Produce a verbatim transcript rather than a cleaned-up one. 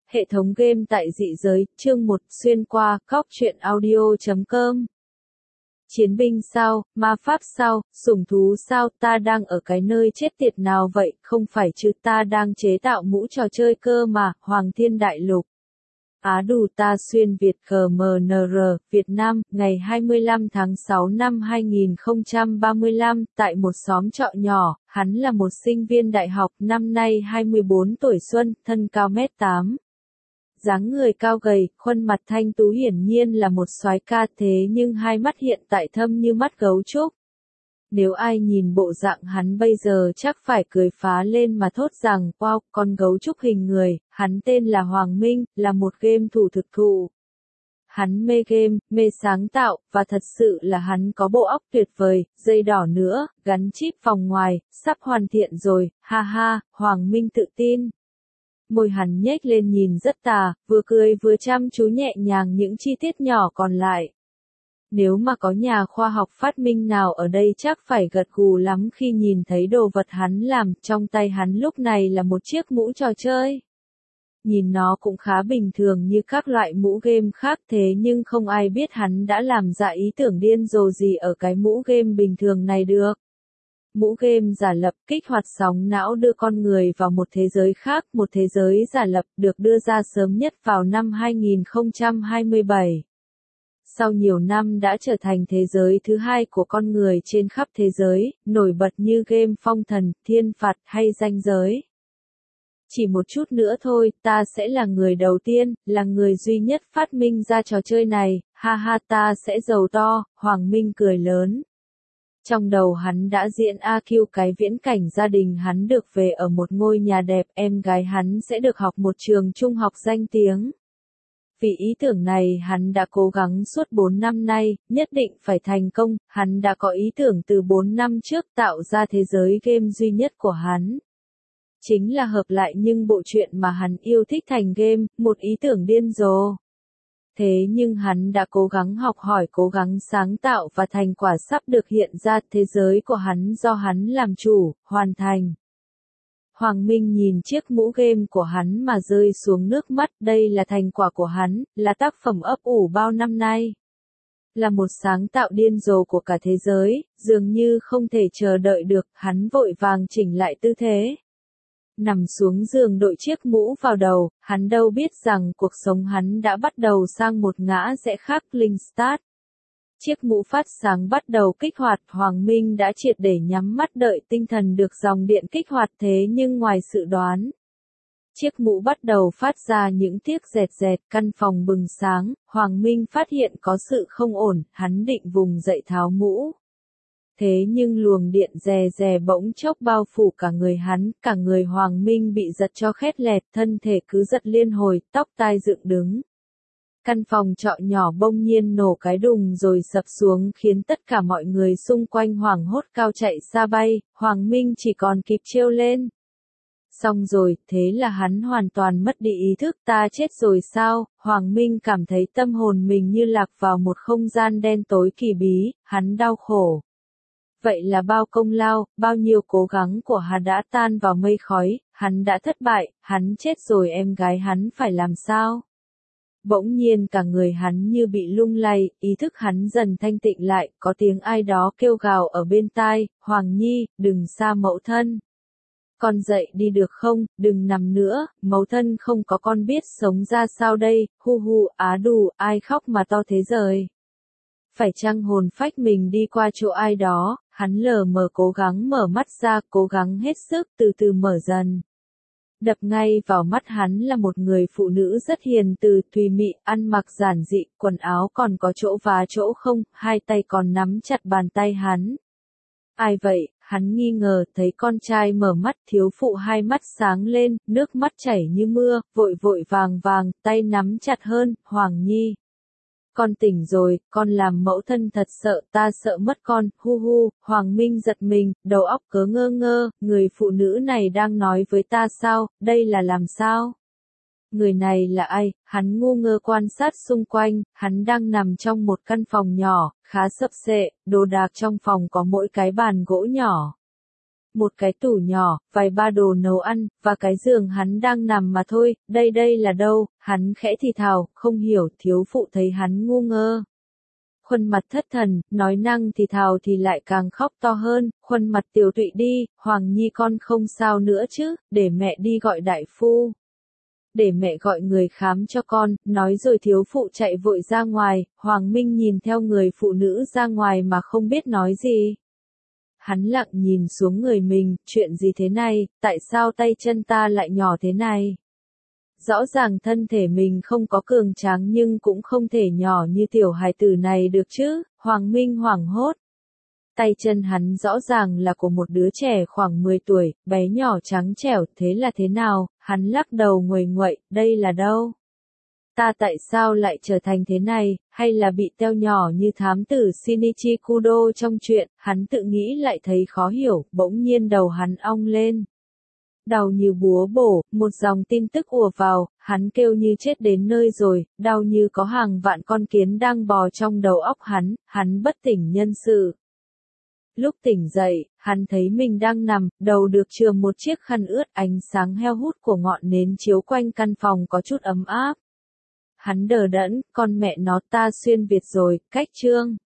Hệ thống game tại dị giới, chương một, xuyên qua, góc truyện audio chấm com. Chiến binh sao, ma pháp sao, sủng thú sao, ta đang ở cái nơi chết tiệt nào vậy, không phải chứ, ta đang chế tạo mũ trò chơi cơ mà, Hoàng Thiên Đại Lục. Á đủ ta xuyên Việt giê em en rờ, Việt Nam, ngày hai mươi lăm tháng sáu năm hai nghìn không trăm ba mươi lăm, tại một xóm trọ nhỏ, hắn là một sinh viên đại học, năm nay hai mươi bốn tuổi xuân, thân cao mét tám. Dáng người cao gầy, khuôn mặt thanh tú hiển nhiên là một soái ca, thế nhưng hai mắt hiện tại thâm như mắt gấu trúc. Nếu ai nhìn bộ dạng hắn bây giờ chắc phải cười phá lên mà thốt rằng, wow, con gấu trúc hình người, hắn tên là Hoàng Minh, là một game thủ thực thụ. Hắn mê game, mê sáng tạo, và thật sự là hắn có bộ óc tuyệt vời, dây đỏ nữa, gắn chip vòng ngoài, sắp hoàn thiện rồi, ha ha, Hoàng Minh tự tin. Môi hắn nhếch lên nhìn rất tà, vừa cười vừa chăm chú nhẹ nhàng những chi tiết nhỏ còn lại. Nếu mà có nhà khoa học phát minh nào ở đây chắc phải gật gù lắm khi nhìn thấy đồ vật hắn làm, trong tay hắn lúc này là một chiếc mũ trò chơi. Nhìn nó cũng khá bình thường như các loại mũ game khác, thế nhưng không ai biết hắn đã làm ra ý tưởng điên rồ gì ở cái mũ game bình thường này được. Mũ game giả lập kích hoạt sóng não đưa con người vào một thế giới khác, một thế giới giả lập được đưa ra sớm nhất vào năm hai nghìn không trăm hai mươi bảy. Sau nhiều năm đã trở thành thế giới thứ hai của con người trên khắp thế giới, nổi bật như game Phong Thần, Thiên Phạt hay Ranh Giới. Chỉ một chút nữa thôi, ta sẽ là người đầu tiên, là người duy nhất phát minh ra trò chơi này, ha ha ta sẽ giàu to, Hoàng Minh cười lớn. Trong đầu hắn đã diễn a quy cái viễn cảnh gia đình hắn được về ở một ngôi nhà đẹp, em gái hắn sẽ được học một trường trung học danh tiếng. Vì ý tưởng này hắn đã cố gắng suốt bốn năm nay, nhất định phải thành công, hắn đã có ý tưởng từ bốn năm trước tạo ra thế giới game duy nhất của hắn. Chính là hợp lại nhưng bộ truyện mà hắn yêu thích thành game, một ý tưởng điên rồ. Thế nhưng hắn đã cố gắng học hỏi, cố gắng sáng tạo và thành quả sắp được hiện ra, thế giới của hắn do hắn làm chủ, hoàn thành. Hoàng Minh nhìn chiếc mũ game của hắn mà rơi xuống nước mắt, đây là thành quả của hắn, là tác phẩm ấp ủ bao năm nay. Là một sáng tạo điên rồ của cả thế giới, dường như không thể chờ đợi được, hắn vội vàng chỉnh lại tư thế. Nằm xuống giường đội chiếc mũ vào đầu, hắn đâu biết rằng cuộc sống hắn đã bắt đầu sang một ngã rẽ khác. Linh start. Chiếc mũ phát sáng bắt đầu kích hoạt, Hoàng Minh đã triệt để nhắm mắt đợi tinh thần được dòng điện kích hoạt, thế nhưng ngoài sự đoán. Chiếc mũ bắt đầu phát ra những tiếng rẹt rẹt, căn phòng bừng sáng, Hoàng Minh phát hiện có sự không ổn, hắn định vùng dậy tháo mũ. Thế nhưng luồng điện rè rè bỗng chốc bao phủ cả người hắn, cả người Hoàng Minh bị giật cho khét lẹt, thân thể cứ giật liên hồi, tóc tai dựng đứng. Căn phòng trọ nhỏ bỗng nhiên nổ cái đùng rồi sập xuống khiến tất cả mọi người xung quanh hoảng hốt cao chạy xa bay, Hoàng Minh chỉ còn kịp trêu lên. Xong rồi, thế là hắn hoàn toàn mất đi ý thức, ta chết rồi sao, Hoàng Minh cảm thấy tâm hồn mình như lạc vào một không gian đen tối kỳ bí, hắn đau khổ. Vậy là bao công lao, bao nhiêu cố gắng của hắn đã tan vào mây khói, hắn đã thất bại, hắn chết rồi, em gái hắn phải làm sao? Bỗng nhiên cả người hắn như bị lung lay, ý thức hắn dần thanh tịnh lại, có tiếng ai đó kêu gào ở bên tai, Hoàng Nhi, đừng xa mẫu thân. Con dậy đi được không, đừng nằm nữa, mẫu thân không có con biết sống ra sao đây, hu hu, á đù, ai khóc mà to thế rồi. Phải chăng hồn phách mình đi qua chỗ ai đó, hắn lờ mờ cố gắng mở mắt ra, cố gắng hết sức, từ từ mở dần. Đập ngay vào mắt hắn là một người phụ nữ rất hiền từ, thùy mị, ăn mặc giản dị, quần áo còn có chỗ vá chỗ không, hai tay còn nắm chặt bàn tay hắn. Ai vậy, hắn nghi ngờ, thấy con trai mở mắt, thiếu phụ hai mắt sáng lên, nước mắt chảy như mưa, vội vội vàng vàng, tay nắm chặt hơn, Hoàng Nhi. Con tỉnh rồi, con làm mẫu thân thật sợ, ta sợ mất con, hu hu, Hoàng Minh giật mình, đầu óc cớ ngơ ngơ, người phụ nữ này đang nói với ta sao, đây là làm sao? Người này là ai? Hắn ngu ngơ quan sát xung quanh, hắn đang nằm trong một căn phòng nhỏ, khá sập xệ, đồ đạc trong phòng có mỗi cái bàn gỗ nhỏ. một cái tủ nhỏ, vài ba đồ nấu ăn, và cái giường hắn đang nằm mà thôi, đây đây là đâu, hắn khẽ thì thào, không hiểu, thiếu phụ thấy hắn ngu ngơ. Khuôn mặt thất thần, nói năng thì thào thì lại càng khóc to hơn, khuôn mặt tiều tụy đi, Hoàng Nhi con không sao nữa chứ, để mẹ đi gọi đại phu. Để mẹ gọi người khám cho con, nói rồi thiếu phụ chạy vội ra ngoài, Hoàng Minh nhìn theo người phụ nữ ra ngoài mà không biết nói gì. Hắn lặng nhìn xuống người mình, chuyện gì thế này, tại sao tay chân ta lại nhỏ thế này? Rõ ràng thân thể mình không có cường tráng nhưng cũng không thể nhỏ như tiểu hài tử này được chứ, Hoàng Minh hoảng hốt. Tay chân hắn rõ ràng là của một đứa trẻ khoảng mười tuổi, bé nhỏ trắng trẻo, thế là thế nào, hắn lắc đầu nguầy nguậy, đây là đâu? Ta tại sao lại trở thành thế này, hay là bị teo nhỏ như thám tử Shinichi Kudo trong chuyện, hắn tự nghĩ lại thấy khó hiểu, bỗng nhiên đầu hắn ong lên. Đau như búa bổ, một dòng tin tức ùa vào, hắn kêu như chết đến nơi rồi, đau như có hàng vạn con kiến đang bò trong đầu óc hắn, hắn bất tỉnh nhân sự. Lúc tỉnh dậy, hắn thấy mình đang nằm, đầu được chườm một chiếc khăn ướt, ánh sáng heo hút của ngọn nến chiếu quanh căn phòng có chút ấm áp. Hắn đờ đẫn, con mẹ nó ta xuyên Việt rồi, cách chương.